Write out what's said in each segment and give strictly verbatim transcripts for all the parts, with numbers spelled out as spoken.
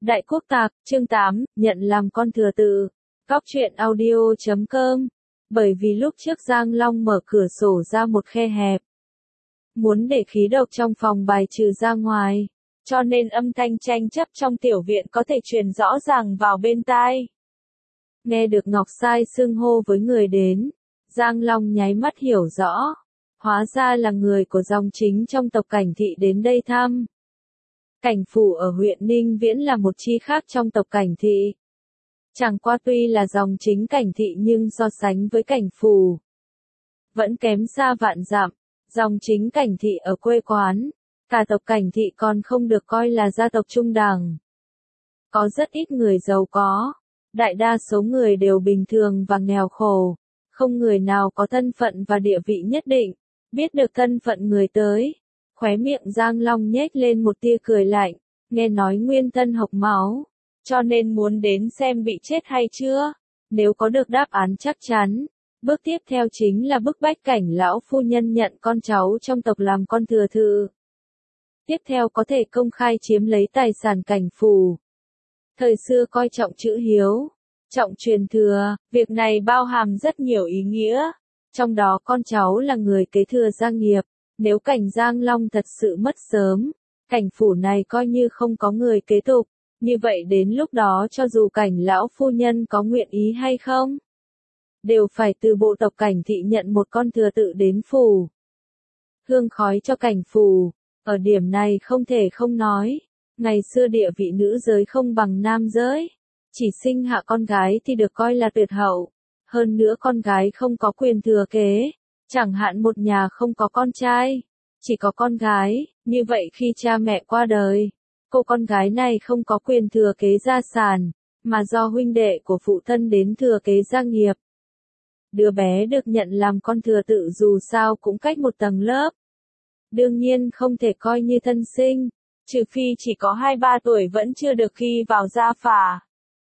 Đại Quốc Tạc, chương tám, nhận làm con thừa tự. Góc truyện audio chấm com. Bởi vì lúc trước Giang Long mở cửa sổ ra một khe hẹp. Muốn để khí độc trong phòng bài trừ ra ngoài. Cho nên âm thanh tranh chấp trong tiểu viện có thể truyền rõ ràng vào bên tai. Nghe được Ngọc Sai xưng hô với người đến. Giang Long nháy mắt hiểu rõ. Hóa ra là người của dòng chính trong tộc Cảnh Thị đến đây thăm. Cảnh phủ ở huyện Ninh Viễn là một chi khác trong tộc Cảnh Thị. Chẳng qua tuy là dòng chính Cảnh Thị nhưng so sánh với Cảnh phủ vẫn kém xa vạn dặm. Dòng chính Cảnh Thị ở quê quán, cả tộc Cảnh Thị còn không được coi là gia tộc trung đẳng. Có rất ít người giàu có, đại đa số người đều bình thường và nghèo khổ, không người nào có thân phận và địa vị nhất định. Biết được thân phận người tới, khóe miệng Giang Long nhếch lên một tia cười lạnh, nghe nói nguyên thân hộc máu, cho nên muốn đến xem bị chết hay chưa. Nếu có được đáp án chắc chắn, bước tiếp theo chính là bức bách Cảnh lão phu nhân nhận con cháu trong tộc làm con thừa tự. Tiếp theo có thể công khai chiếm lấy tài sản Cảnh phủ. Thời xưa coi trọng chữ hiếu, trọng truyền thừa, việc này bao hàm rất nhiều ý nghĩa. Trong đó con cháu là người kế thừa gia nghiệp, nếu Cảnh Giang Long thật sự mất sớm, Cảnh phủ này coi như không có người kế tục, như vậy đến lúc đó cho dù Cảnh lão phu nhân có nguyện ý hay không, đều phải từ bộ tộc Cảnh Thị nhận một con thừa tự đến phủ. Hương khói cho Cảnh phủ, ở điểm này không thể không nói, ngày xưa địa vị nữ giới không bằng nam giới, chỉ sinh hạ con gái thì được coi là tuyệt hậu. Hơn nữa con gái không có quyền thừa kế, chẳng hạn một nhà không có con trai, chỉ có con gái, như vậy khi cha mẹ qua đời, cô con gái này không có quyền thừa kế gia sản, mà do huynh đệ của phụ thân đến thừa kế gia nghiệp. Đứa bé được nhận làm con thừa tự dù sao cũng cách một tầng lớp. Đương nhiên không thể coi như thân sinh, trừ phi chỉ có hai ba tuổi vẫn chưa được khi vào gia phả.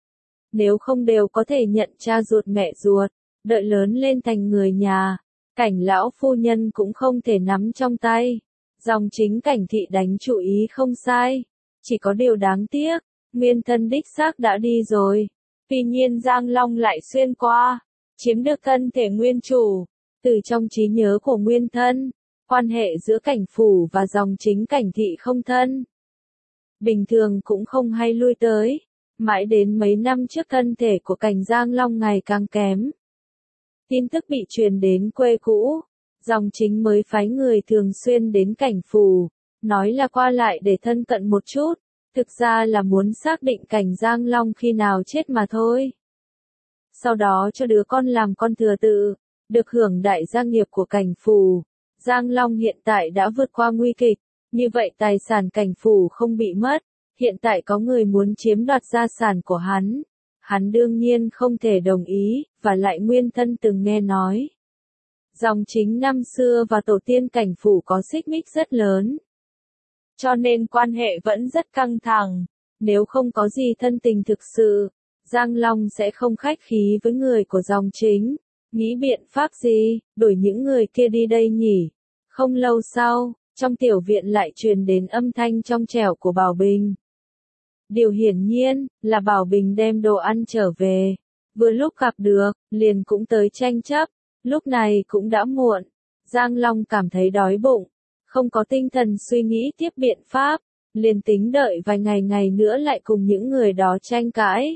Nếu không đều có thể nhận cha ruột mẹ ruột, đợi lớn lên thành người nhà, Cảnh lão phu nhân cũng không thể nắm trong tay. Dòng chính Cảnh Thị đánh chủ ý không sai, chỉ có điều đáng tiếc, nguyên thân đích xác đã đi rồi. Tuy nhiên Giang Long lại xuyên qua, chiếm được thân thể nguyên chủ. Từ trong trí nhớ của nguyên thân, quan hệ giữa Cảnh phủ và dòng chính Cảnh Thị không thân. Bình thường cũng không hay lui tới. Mãi đến mấy năm trước thân thể của Cảnh Giang Long ngày càng kém. Tin tức bị truyền đến quê cũ, dòng chính mới phái người thường xuyên đến Cảnh phủ, nói là qua lại để thân cận một chút, thực ra là muốn xác định Cảnh Giang Long khi nào chết mà thôi. Sau đó cho đứa con làm con thừa tự, được hưởng đại gia nghiệp của Cảnh phủ. Giang Long hiện tại đã vượt qua nguy kịch, như vậy tài sản Cảnh phủ không bị mất. Hiện tại có người muốn chiếm đoạt gia sản của hắn, hắn đương nhiên không thể đồng ý, và lại nguyên thân từng nghe nói. Dòng chính năm xưa và tổ tiên Cảnh phủ có xích mích rất lớn. Cho nên quan hệ vẫn rất căng thẳng, nếu không có gì thân tình thực sự, Giang Long sẽ không khách khí với người của dòng chính. Nghĩ biện pháp gì, đuổi những người kia đi đây nhỉ? Không lâu sau, trong tiểu viện lại truyền đến âm thanh trong trẻo của Bảo Bình. Điều hiển nhiên, là Bảo Bình đem đồ ăn trở về. Vừa lúc gặp được, liền cũng tới tranh chấp. Lúc này cũng đã muộn. Giang Long cảm thấy đói bụng. Không có tinh thần suy nghĩ tiếp biện pháp. Liền tính đợi vài ngày ngày nữa lại cùng những người đó tranh cãi.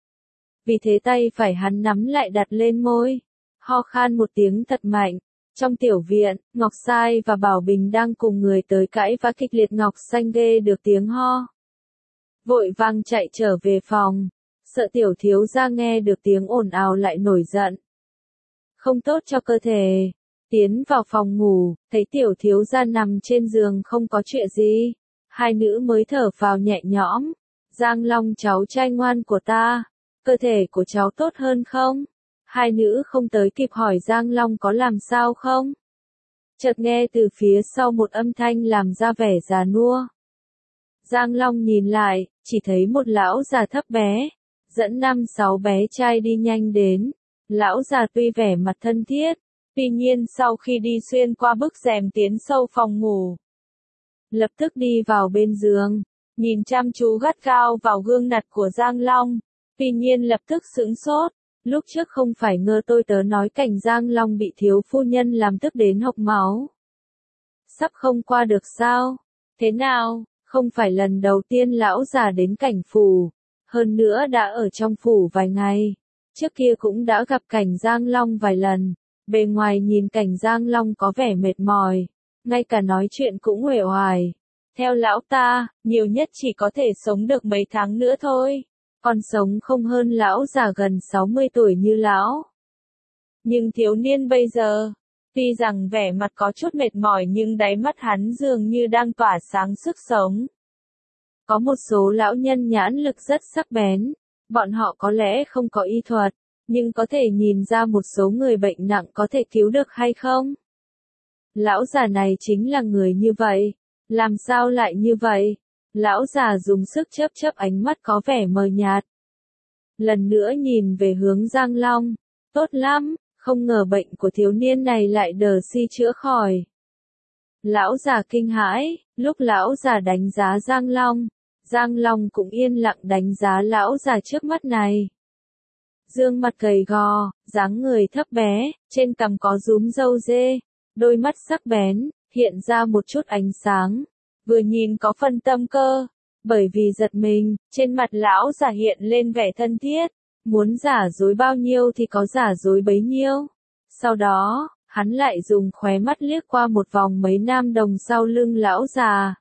Vì thế tay phải hắn nắm lại đặt lên môi. Ho khan một tiếng thật mạnh. Trong tiểu viện, Ngọc Sai và Bảo Bình đang cùng người tới cãi vã kịch liệt. Ngọc Xanh ghê được tiếng ho. Vội vàng chạy trở về phòng, sợ tiểu thiếu gia nghe được tiếng ồn ào lại nổi giận. Không tốt cho cơ thể. Tiến vào phòng ngủ, thấy tiểu thiếu gia nằm trên giường không có chuyện gì. Hai nữ mới thở phào nhẹ nhõm. Giang Long cháu trai ngoan của ta, cơ thể của cháu tốt hơn không? Hai nữ không tới kịp hỏi Giang Long có làm sao không? Chợt nghe từ phía sau một âm thanh làm ra vẻ già nua. Giang Long nhìn lại, chỉ thấy một lão già thấp bé, dẫn năm sáu bé trai đi nhanh đến. Lão già tuy vẻ mặt thân thiết, tuy nhiên sau khi đi xuyên qua bức rèm tiến sâu phòng ngủ, lập tức đi vào bên giường. nhìn chăm chú gắt gao vào gương mặt của Giang Long. Tuy nhiên lập tức sững sốt, lúc trước không phải ngơ tôi tớ nói cảnh Giang Long bị thiếu phu nhân làm tức đến hộc máu. Sắp không qua được sao? Thế nào, không phải lần đầu tiên lão già đến cảnh phủ, hơn nữa đã ở trong phủ vài ngày. Trước kia cũng đã gặp cảnh Giang Long vài lần, bề ngoài nhìn cảnh Giang Long có vẻ mệt mỏi, ngay cả nói chuyện cũng uể oải. Theo lão ta, nhiều nhất chỉ có thể sống được mấy tháng nữa thôi, còn sống không hơn lão già gần sáu mươi tuổi như lão. Nhưng thiếu niên bây giờ, tuy rằng vẻ mặt có chút mệt mỏi nhưng đáy mắt hắn dường như đang tỏa sáng sức sống. Có một số lão nhân nhãn lực rất sắc bén, bọn họ có lẽ không có y thuật, nhưng có thể nhìn ra một số người bệnh nặng có thể cứu được hay không. Lão già này chính là người như vậy, làm sao lại như vậy? Lão già dùng sức chớp chớp ánh mắt có vẻ mờ nhạt. Lần nữa nhìn về hướng Giang Long, tốt lắm, không ngờ bệnh của thiếu niên này lại đờ si chữa khỏi. Lão già kinh hãi, lúc lão già đánh giá Giang Long, Giang Long cũng yên lặng đánh giá lão già trước mắt này. Dương mặt gầy gò, dáng người thấp bé, trên cằm có rúm râu dê, đôi mắt sắc bén, hiện ra một chút ánh sáng, vừa nhìn có phần tâm cơ. Bởi vì giật mình, trên mặt lão già hiện lên vẻ thân thiết, muốn giả dối bao nhiêu thì có giả dối bấy nhiêu. Sau đó, hắn lại dùng khóe mắt liếc qua một vòng mấy nam đồng sau lưng lão già.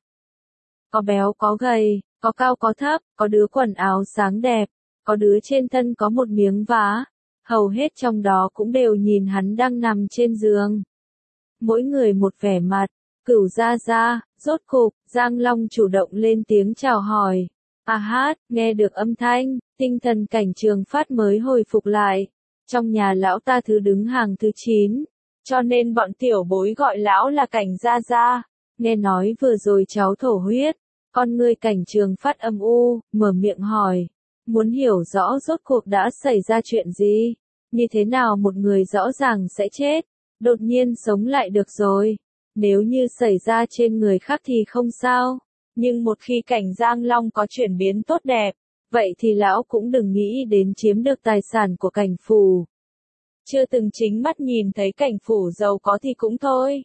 Có béo có gầy, có cao có thấp, có đứa quần áo sáng đẹp, có đứa trên thân có một miếng vá, hầu hết trong đó cũng đều nhìn hắn đang nằm trên giường. Mỗi người một vẻ mặt. Cửu gia gia, rốt cục, Giang Long chủ động lên tiếng chào hỏi. À hát, nghe được âm thanh, tinh thần cảnh Trường Phát mới hồi phục lại. Trong nhà lão ta thứ đứng hàng thứ chín, cho nên bọn tiểu bối gọi lão là cảnh gia gia. Nghe nói vừa rồi cháu thổ huyết, con ngươi cảnh Trường Phát âm u, mở miệng hỏi. Muốn hiểu rõ rốt cuộc đã xảy ra chuyện gì, như thế nào một người rõ ràng sẽ chết, đột nhiên sống lại được rồi. Nếu như xảy ra trên người khác thì không sao, nhưng một khi cảnh Giang Long có chuyển biến tốt đẹp, vậy thì lão cũng đừng nghĩ đến chiếm được tài sản của cảnh phủ. Chưa từng chính mắt nhìn thấy cảnh phủ giàu có thì cũng thôi.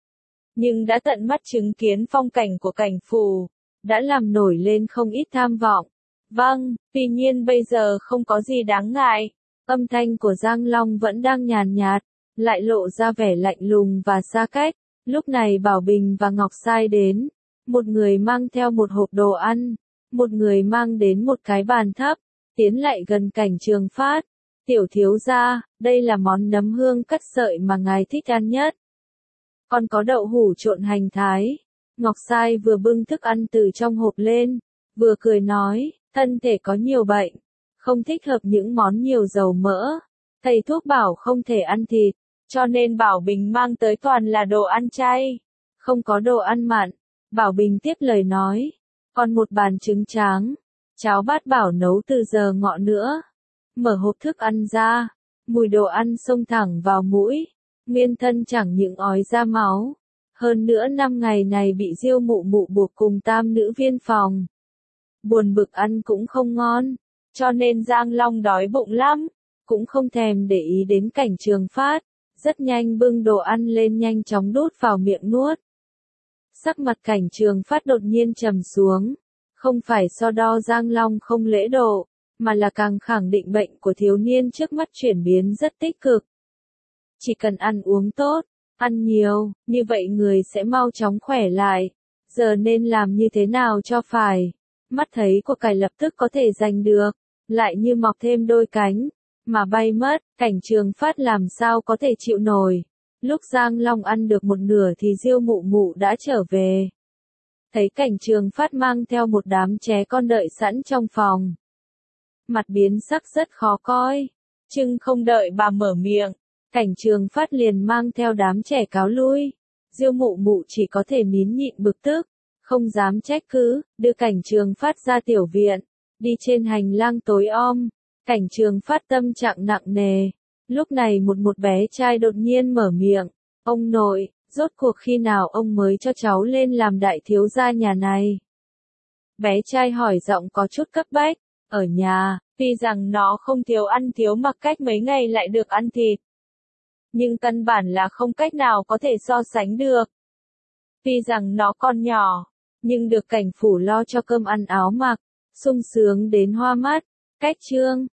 Nhưng đã tận mắt chứng kiến phong cảnh của cảnh phủ, đã làm nổi lên không ít tham vọng. Vâng, tuy nhiên bây giờ không có gì đáng ngại. Âm thanh của Giang Long vẫn đang nhàn nhạt, lại lộ ra vẻ lạnh lùng và xa cách. Lúc này Bảo Bình và Ngọc Sai đến, một người mang theo một hộp đồ ăn, một người mang đến một cái bàn thấp, tiến lại gần cảnh Trường Phát. Tiểu thiếu gia, đây là món nấm hương cắt sợi mà ngài thích ăn nhất. Còn có đậu hủ trộn hành thái. Ngọc Sai vừa bưng thức ăn từ trong hộp lên, vừa cười nói, thân thể có nhiều bệnh, không thích hợp những món nhiều dầu mỡ. Thầy thuốc bảo không thể ăn thịt, cho nên Bảo Bình mang tới toàn là đồ ăn chay, không có đồ ăn mặn. Bảo Bình tiếp lời nói, còn một bàn trứng tráng, cháo bát bảo nấu từ giờ ngọ nữa. Mở hộp thức ăn ra, mùi đồ ăn xông thẳng vào mũi, nguyên thân chẳng những ói ra máu. Hơn nữa năm ngày này bị Diêu mụ mụ buộc cùng tam nữ viên phòng. Buồn bực ăn cũng không ngon, cho nên Giang Long đói bụng lắm, cũng không thèm để ý đến cảnh Trường Phát. Rất nhanh bưng đồ ăn lên nhanh chóng đút vào miệng nuốt. Sắc mặt cảnh Trường Phát đột nhiên trầm xuống, không phải so đo Giang Long không lễ độ, mà là càng khẳng định bệnh của thiếu niên trước mắt chuyển biến rất tích cực. Chỉ cần ăn uống tốt, ăn nhiều, như vậy người sẽ mau chóng khỏe lại. Giờ nên làm như thế nào cho phải? Mắt thấy của cải lập tức có thể giành được, lại như mọc thêm đôi cánh, mà bay mất, cảnh Trường Phát làm sao có thể chịu nổi. Lúc Giang Long ăn được một nửa thì Diêu mụ mụ đã trở về. Thấy cảnh Trường Phát mang theo một đám trẻ con đợi sẵn trong phòng. Mặt biến sắc rất khó coi, chưng không đợi bà mở miệng, cảnh Trường Phát liền mang theo đám trẻ cáo lui. Diêu mụ mụ chỉ có thể nín nhịn bực tức, không dám trách cứ, đưa cảnh Trường Phát ra tiểu viện, đi trên hành lang tối om. Cảnh Trường Phát tâm trạng nặng nề. Lúc này một một bé trai đột nhiên mở miệng, ông nội, rốt cuộc khi nào ông mới cho cháu lên làm đại thiếu gia nhà này? Bé trai hỏi giọng có chút cấp bách. Ở nhà, tuy rằng nó không thiếu ăn thiếu mặc cách mấy ngày lại được ăn thịt. Nhưng căn bản là không cách nào có thể so sánh được. Tuy rằng nó còn nhỏ, nhưng được cảnh phủ lo cho cơm ăn áo mặc, sung sướng đến hoa mắt. Cách chương